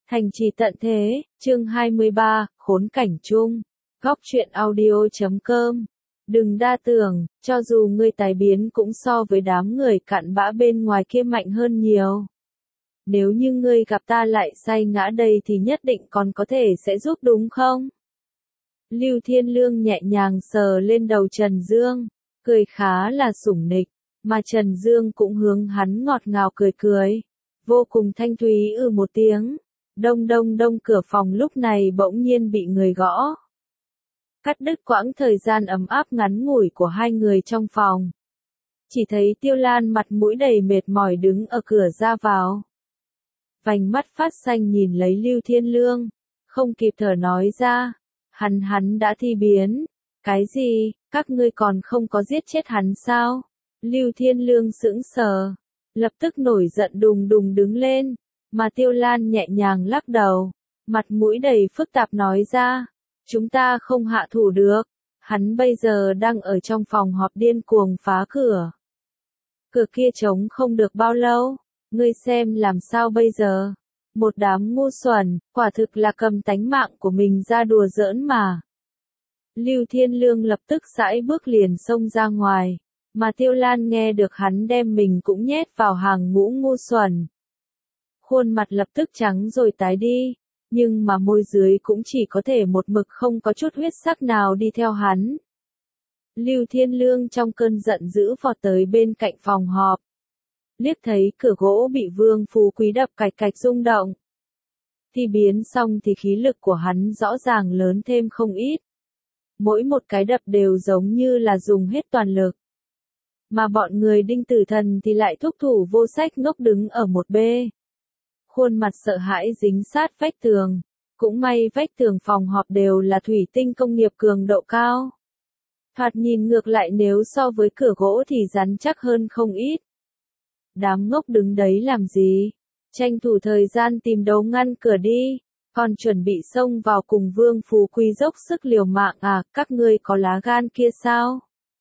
Thành trì tận thế, chương 23, khốn cảnh chung. Góc truyện audio.com. Đừng đa tưởng, cho dù ngươi tài biến cũng so với đám người cặn bã bên ngoài kia mạnh hơn nhiều. Nếu như ngươi gặp ta lại say ngã đây thì nhất định còn có thể sẽ giúp đúng không? Lưu Thiên Lương nhẹ nhàng sờ lên đầu Trần Dương, cười khá là sủng nịch, mà Trần Dương cũng hướng hắn ngọt ngào cười cười. Vô cùng thanh thúy một tiếng. Đông đông đông, cửa phòng lúc này bỗng nhiên bị người gõ. Cắt đứt quãng thời gian ấm áp ngắn ngủi của hai người trong phòng. Chỉ thấy Tiêu Lan mặt mũi đầy mệt mỏi đứng ở cửa ra vào. Vành mắt phát xanh nhìn lấy Lưu Thiên Lương, không kịp thở nói ra. Hắn đã thi biến. Cái gì, các ngươi còn không có giết chết hắn sao? Lưu Thiên Lương sững sờ, lập tức nổi giận đùng đùng đứng lên. Mà Tiêu Lan nhẹ nhàng lắc đầu, mặt mũi đầy phức tạp nói ra, chúng ta không hạ thủ được, hắn bây giờ đang ở trong phòng họp điên cuồng phá cửa. Cửa kia trống không được bao lâu, ngươi xem làm sao bây giờ, một đám ngu xuẩn, quả thực là cầm tánh mạng của mình ra đùa giỡn mà. Lưu Thiên Lương lập tức sải bước liền xông ra ngoài, mà Tiêu Lan nghe được hắn đem mình cũng nhét vào hàng ngũ ngu xuẩn. Khuôn mặt lập tức trắng rồi tái đi, nhưng mà môi dưới cũng chỉ có thể một mực không có chút huyết sắc nào đi theo hắn. Lưu Thiên Lương trong cơn giận dữ vọt tới bên cạnh phòng họp. Liếc thấy cửa gỗ bị Vương Phú Quý đập cạch cạch rung động. Thi biến xong thì khí lực của hắn rõ ràng lớn thêm không ít. Mỗi một cái đập đều giống như là dùng hết toàn lực. Mà bọn người Đinh Tử Thần thì lại thúc thủ vô sách ngốc đứng ở một bên. Khuôn mặt sợ hãi dính sát vách tường, cũng may vách tường phòng họp đều là thủy tinh công nghiệp cường độ cao. Thoạt nhìn ngược lại nếu so với cửa gỗ thì rắn chắc hơn không ít. Đám ngốc đứng đấy làm gì? Tranh thủ thời gian tìm đấu ngăn cửa đi, còn chuẩn bị xông vào cùng Vương Phú Quý dốc sức liều mạng à, các ngươi có lá gan kia sao?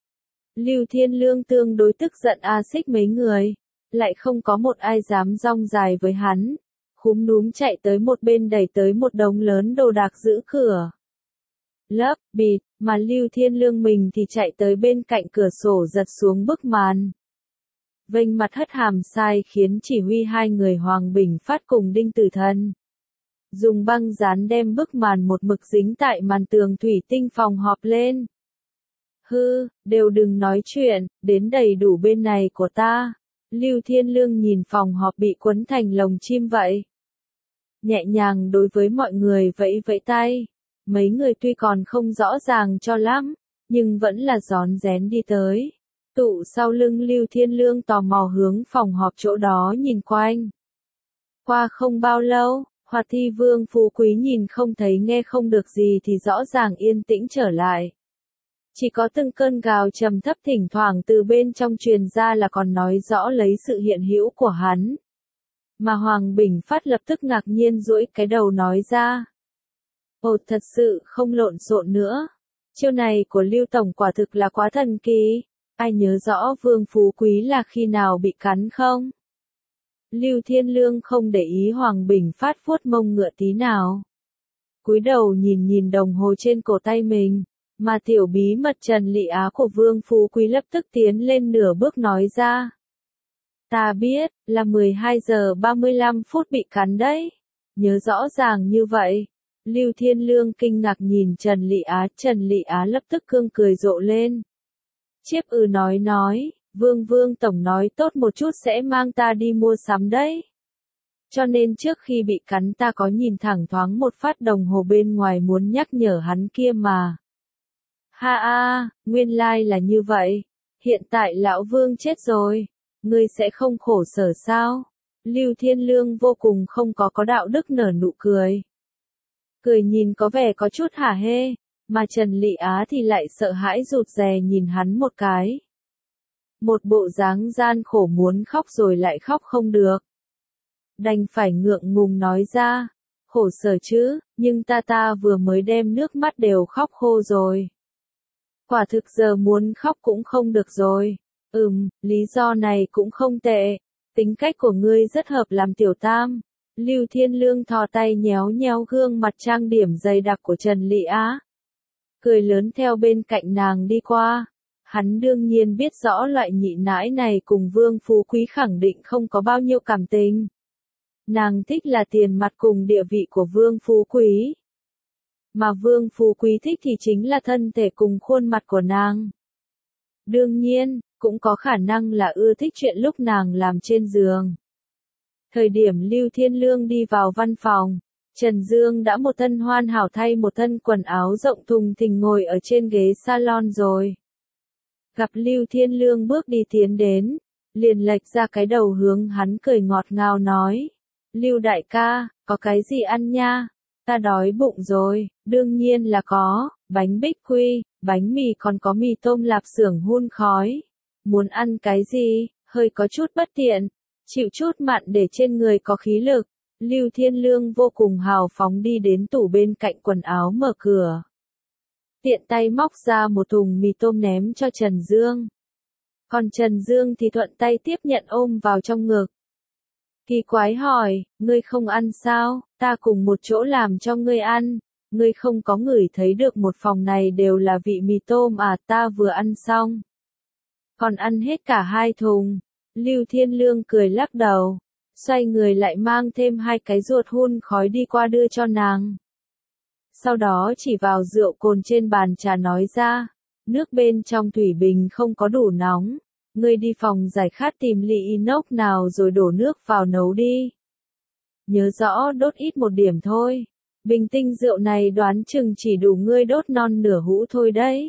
Lưu Thiên Lương tương đối tức giận xích mấy người, lại không có một ai dám rong dài với hắn. Khúm núm chạy tới một bên đẩy tới một đống lớn đồ đạc giữ cửa. Lấp, bịt, mà Lưu Thiên Lương mình thì chạy tới bên cạnh cửa sổ giật xuống bức màn. Vênh mặt hất hàm sai khiến chỉ huy hai người Hoàng Bình Phát cùng Đinh Tử Thần. Dùng băng dán đem bức màn một mực dính tại màn tường thủy tinh phòng họp lên. Hư, đều đừng nói chuyện, đến đầy đủ bên này của ta. Lưu Thiên Lương nhìn phòng họp bị quấn thành lồng chim vậy. Nhẹ nhàng đối với mọi người vẫy vẫy tay. Mấy người tuy còn không rõ ràng cho lắm, nhưng vẫn là rón rén đi tới. Tụ sau lưng Lưu Thiên Lương tò mò hướng phòng họp chỗ đó nhìn quanh. Qua không bao lâu, Hoạt Thi Vương Phú Quý nhìn không thấy nghe không được gì thì rõ ràng yên tĩnh trở lại. Chỉ có từng cơn gào trầm thấp thỉnh thoảng từ bên trong truyền ra là còn nói rõ lấy sự hiện hữu của hắn. Mà Hoàng Bình Phát lập tức ngạc nhiên duỗi cái đầu nói ra. Ồ, thật sự không lộn xộn nữa. Chiêu này của Lưu Tổng quả thực là quá thần kỳ. Ai nhớ rõ Vương Phú Quý là khi nào bị cắn không? Lưu Thiên Lương không để ý Hoàng Bình Phát vuốt mông ngựa tí nào. Cúi đầu nhìn nhìn đồng hồ trên cổ tay mình. Mà tiểu bí mật Trần Lị Á của Vương Phú Quý lập tức tiến lên nửa bước nói ra. Ta biết, là 12 giờ 35 phút bị cắn đấy. Nhớ rõ ràng như vậy. Lưu Thiên Lương kinh ngạc nhìn Trần Lị Á lập tức cương cười rộ lên. Chiếp nói, Vương Tổng nói tốt một chút sẽ mang ta đi mua sắm đấy. Cho nên trước khi bị cắn ta có nhìn thẳng thoáng một phát đồng hồ bên ngoài muốn nhắc nhở hắn kia mà. Ha nguyên lai là như vậy. Hiện tại lão Vương chết rồi. Ngươi sẽ không khổ sở sao? Lưu Thiên Lương vô cùng không có đạo đức nở nụ cười. Cười nhìn có vẻ có chút hả hê, mà Trần Lị Á thì lại sợ hãi rụt rè nhìn hắn một cái. Một bộ dáng gian khổ muốn khóc rồi lại khóc không được. Đành phải ngượng ngùng nói ra, khổ sở chứ, nhưng ta vừa mới đem nước mắt đều khóc khô rồi. Quả thực giờ muốn khóc cũng không được rồi. Lý do này cũng không tệ. Tính cách của ngươi rất hợp làm tiểu tam. Lưu Thiên Lương thò tay nhéo nhéo gương mặt trang điểm dày đặc của Trần Lị Á. Cười lớn theo bên cạnh nàng đi qua. Hắn đương nhiên biết rõ loại nhị nãi này cùng Vương Phú Quý khẳng định không có bao nhiêu cảm tình. Nàng thích là tiền mặt cùng địa vị của Vương Phú Quý. Mà Vương Phú Quý thích thì chính là thân thể cùng khuôn mặt của nàng. Đương nhiên, cũng có khả năng là ưa thích chuyện lúc nàng làm trên giường. Thời điểm Lưu Thiên Lương đi vào văn phòng, Trần Dương đã một thân hoàn hảo thay một thân quần áo rộng thùng thình ngồi ở trên ghế salon rồi. Gặp Lưu Thiên Lương bước đi tiến đến, liền lệch ra cái đầu hướng hắn cười ngọt ngào nói. Lưu đại ca, có cái gì ăn nha? Ta đói bụng rồi, đương nhiên là có, bánh bích quy, bánh mì còn có mì tôm lạp xưởng hun khói. Muốn ăn cái gì, hơi có chút bất tiện, chịu chút mặn để trên người có khí lực. Lưu Thiên Lương vô cùng hào phóng đi đến tủ bên cạnh quần áo mở cửa. Tiện tay móc ra một thùng mì tôm ném cho Trần Dương. Còn Trần Dương thì thuận tay tiếp nhận ôm vào trong ngực. Kỳ quái hỏi, ngươi không ăn sao, ta cùng một chỗ làm cho ngươi ăn, ngươi không có ngửi thấy được một phòng này đều là vị mì tôm à, ta vừa ăn xong. Còn ăn hết cả 2 thùng, Lưu Thiên Lương cười lắc đầu, xoay người lại mang thêm 2 cái ruột hun khói đi qua đưa cho nàng. Sau đó chỉ vào rượu cồn trên bàn trà nói ra, nước bên trong thủy bình không có đủ nóng. Ngươi đi phòng giải khát tìm ly inox nào rồi đổ nước vào nấu đi. Nhớ rõ đốt ít một điểm thôi. Bình tinh rượu này đoán chừng chỉ đủ ngươi đốt non nửa hũ thôi đấy.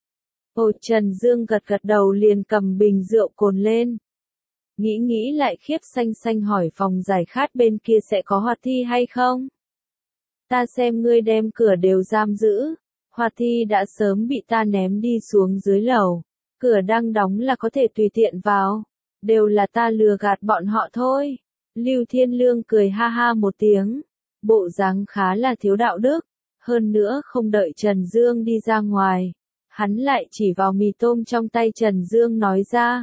Ồ, Trần Dương gật gật đầu liền cầm bình rượu cồn lên. Nghĩ lại khiếp xanh xanh hỏi phòng giải khát bên kia sẽ có hoạt thi hay không? Ta xem ngươi đem cửa đều giam giữ. Hoạt thi đã sớm bị ta ném đi xuống dưới lầu. Cửa đang đóng là có thể tùy tiện vào. Đều là ta lừa gạt bọn họ thôi. Lưu Thiên Lương cười ha ha một tiếng. Bộ dáng khá là thiếu đạo đức. Hơn nữa không đợi Trần Dương đi ra ngoài. Hắn lại chỉ vào mì tôm trong tay Trần Dương nói ra.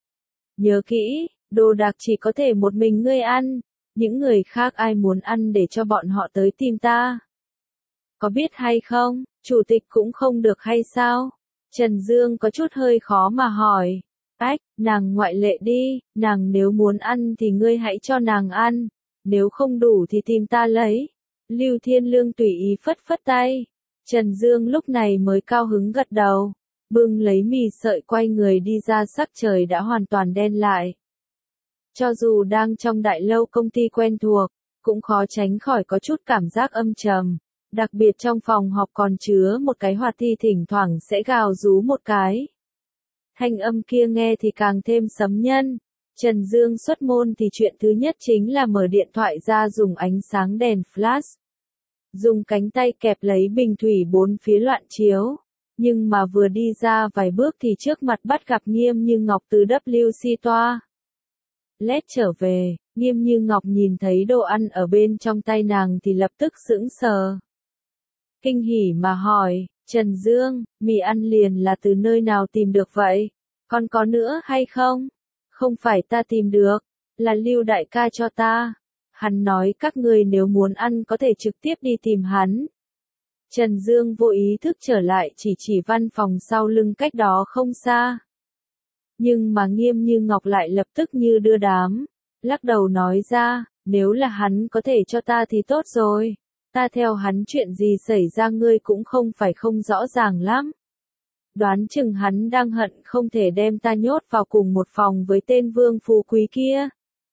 Nhớ kỹ, đồ đạc chỉ có thể một mình ngươi ăn. Những người khác ai muốn ăn để cho bọn họ tới tìm ta. Có biết hay không, chủ tịch cũng không được hay sao? Trần Dương có chút hơi khó mà hỏi. Ách, nàng ngoại lệ đi, nàng nếu muốn ăn thì ngươi hãy cho nàng ăn, nếu không đủ thì tìm ta lấy. Lưu Thiên Lương tùy ý phất phất tay. Trần Dương lúc này mới cao hứng gật đầu, bưng lấy mì sợi quay người đi ra, sắc trời đã hoàn toàn đen lại. Cho dù đang trong đại lâu công ty quen thuộc, cũng khó tránh khỏi có chút cảm giác âm trầm. Đặc biệt trong phòng họp còn chứa một cái hoạt thi thỉnh thoảng sẽ gào rú một cái. Thanh âm kia nghe thì càng thêm sấm nhân. Trần Dương xuất môn thì chuyện thứ nhất chính là mở điện thoại ra dùng ánh sáng đèn flash. Dùng cánh tay kẹp lấy bình thủy bốn phía loạn chiếu. Nhưng mà vừa đi ra vài bước thì trước mặt bắt gặp Nghiêm Như Ngọc từ WC toa. Lết trở về, Nghiêm Như Ngọc nhìn thấy đồ ăn ở bên trong tay nàng thì lập tức sững sờ. Kinh hỉ mà hỏi, Trần Dương, mì ăn liền là từ nơi nào tìm được vậy? Còn có nữa hay không? Không phải ta tìm được, là Lưu đại ca cho ta. Hắn nói các người nếu muốn ăn có thể trực tiếp đi tìm hắn. Trần Dương vô ý thức trở lại chỉ văn phòng sau lưng cách đó không xa. Nhưng mà Nghiêm Như Ngọc lại lập tức như đưa đám, lắc đầu nói ra, nếu là hắn có thể cho ta thì tốt rồi. Ta theo hắn chuyện gì xảy ra ngươi cũng không phải không rõ ràng lắm. Đoán chừng hắn đang hận không thể đem ta nhốt vào cùng một phòng với tên Vương Phú Quý kia.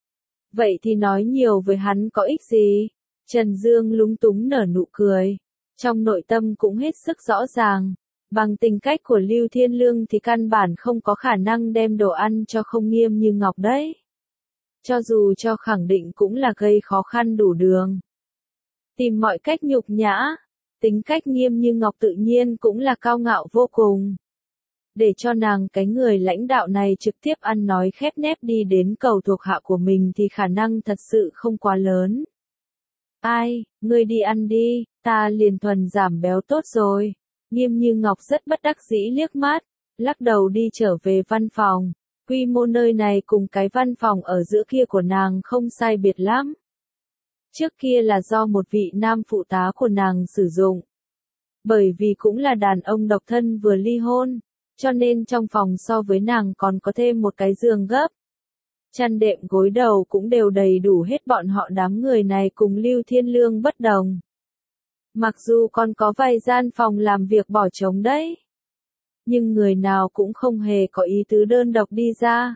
Vậy thì nói nhiều với hắn có ích gì? Trần Dương lúng túng nở nụ cười. Trong nội tâm cũng hết sức rõ ràng. Bằng tính cách của Lưu Thiên Lương thì căn bản không có khả năng đem đồ ăn cho không Nghiêm Như Ngọc đấy. Cho dù cho khẳng định cũng là gây khó khăn đủ đường. Tìm mọi cách nhục nhã. Tính cách Nghiêm Như Ngọc tự nhiên cũng là cao ngạo vô cùng. Để cho nàng cái người lãnh đạo này trực tiếp ăn nói khép nép đi đến cầu thuộc hạ của mình thì khả năng thật sự không quá lớn. Ai, ngươi đi ăn đi, ta liền thuần giảm béo tốt rồi. Nghiêm Như Ngọc rất bất đắc dĩ liếc mắt, lắc đầu đi trở về văn phòng. Quy mô nơi này cùng cái văn phòng ở giữa kia của nàng không sai biệt lắm. Trước kia là do một vị nam phụ tá của nàng sử dụng. Bởi vì cũng là đàn ông độc thân vừa ly hôn, cho nên trong phòng so với nàng còn có thêm một cái giường gấp. Chăn đệm gối đầu cũng đều đầy đủ hết, bọn họ đám người này cùng Lưu Thiên Lương bất đồng. Mặc dù còn có vài gian phòng làm việc bỏ trống đấy, nhưng người nào cũng không hề có ý tứ đơn độc đi ra.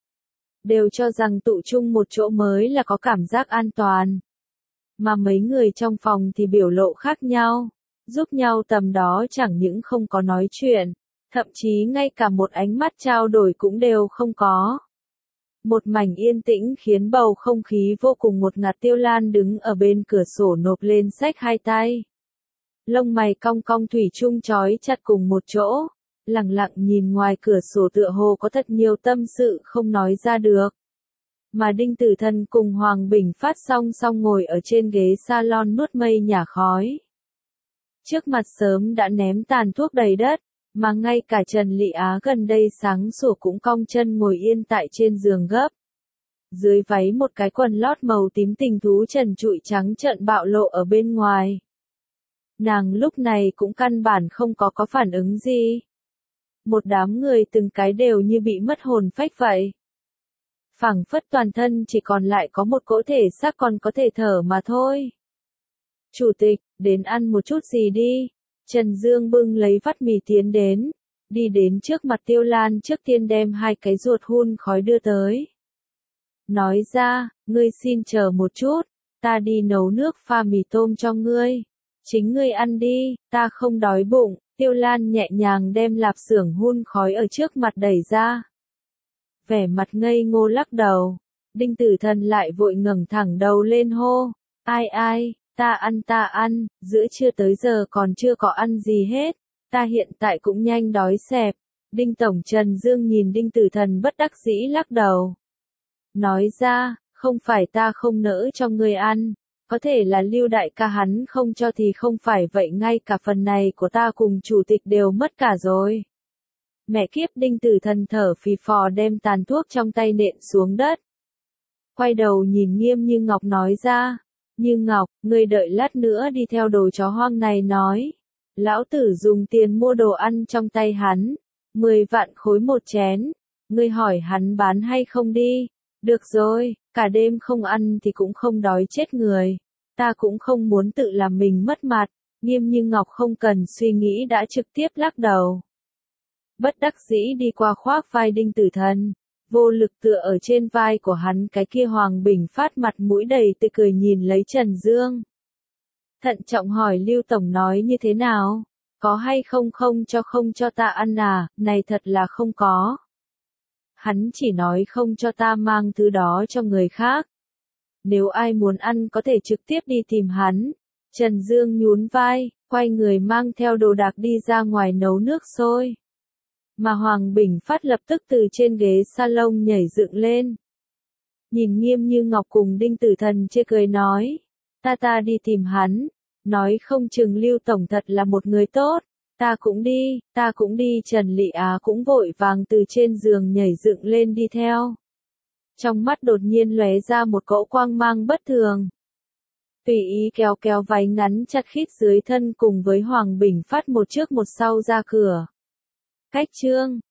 Đều cho rằng tụ chung một chỗ mới là có cảm giác an toàn. Mà mấy người trong phòng thì biểu lộ khác nhau, giúp nhau tầm đó chẳng những không có nói chuyện, thậm chí ngay cả một ánh mắt trao đổi cũng đều không có. Một mảnh yên tĩnh khiến bầu không khí vô cùng ngột ngạt. Tiêu Lan đứng ở bên cửa sổ nộp lên sách hai tay. Lông mày cong cong thủy chung trói chặt cùng một chỗ, lặng lặng nhìn ngoài cửa sổ tựa hồ có thật nhiều tâm sự không nói ra được. Mà Đinh Tử Thần cùng Hoàng Bình Phát song song ngồi ở trên ghế salon nuốt mây nhả khói. Trước mặt sớm đã ném tàn thuốc đầy đất, mà ngay cả Trần Lị Á gần đây sáng sủa cũng cong chân ngồi yên tại trên giường gấp. Dưới váy một cái quần lót màu tím tình thú trần trụi trắng trợn bạo lộ ở bên ngoài. Nàng lúc này cũng căn bản không có phản ứng gì. Một đám người từng cái đều như bị mất hồn phách vậy. Phảng phất toàn thân chỉ còn lại có một cỗ thể xác còn có thể thở mà thôi. Chủ tịch, đến ăn một chút gì đi. Trần Dương bưng lấy vắt mì tiến đến, đi đến trước mặt Tiêu Lan trước tiên đem hai cái ruột hun khói đưa tới. Nói ra, ngươi xin chờ một chút, ta đi nấu nước pha mì tôm cho ngươi. Chính ngươi ăn đi, ta không đói bụng. Tiêu Lan nhẹ nhàng đem lạp xưởng hun khói ở trước mặt đẩy ra. Vẻ mặt ngây ngô lắc đầu. Đinh Tử Thần lại vội ngẩng thẳng đầu lên hô. Ai, ta ăn, giữa trưa tới giờ còn chưa có ăn gì hết. Ta hiện tại cũng nhanh đói xẹp. Đinh Tổng Trần Dương nhìn Đinh Tử Thần bất đắc dĩ lắc đầu. Nói ra, không phải ta không nỡ cho ngươi ăn. Có thể là Lưu đại ca hắn không cho thì không phải vậy, ngay cả phần này của ta cùng chủ tịch đều mất cả rồi. Mẹ kiếp, Đinh Tử Thần thở phì phò đem tàn thuốc trong tay nện xuống đất. Quay đầu nhìn Nghiêm Như Ngọc nói ra. Như Ngọc, ngươi đợi lát nữa đi theo đồ chó hoang này nói. Lão tử dùng tiền mua đồ ăn trong tay hắn. 10 vạn khối một chén. Ngươi hỏi hắn bán hay không đi. Được rồi, cả đêm không ăn thì cũng không đói chết người. Ta cũng không muốn tự làm mình mất mặt. Nghiêm Như Ngọc không cần suy nghĩ đã trực tiếp lắc đầu. Bất đắc dĩ đi qua khoác vai Đinh Tử Thần, vô lực tựa ở trên vai của hắn. Cái kia Hoàng Bình Phát mặt mũi đầy tươi cười nhìn lấy Trần Dương. Thận trọng hỏi Lưu Tổng nói như thế nào? Có hay không cho ta ăn à? Này thật là không có. Hắn chỉ nói không cho ta mang thứ đó cho người khác. Nếu ai muốn ăn có thể trực tiếp đi tìm hắn. Trần Dương nhún vai, quay người mang theo đồ đạc đi ra ngoài nấu nước sôi. Mà Hoàng Bình Phát lập tức từ trên ghế salon nhảy dựng lên. Nhìn Nghiêm Như Ngọc cùng Đinh Tử Thần chê cười nói. Ta đi tìm hắn. Nói không chừng Lưu Tổng thật là một người tốt. Ta cũng đi. Trần Lị Á cũng vội vàng từ trên giường nhảy dựng lên đi theo. Trong mắt đột nhiên lóe ra một cỗ quang mang bất thường. Tùy ý kéo váy ngắn chặt khít dưới thân cùng với Hoàng Bình Phát một trước một sau ra cửa. Cách chương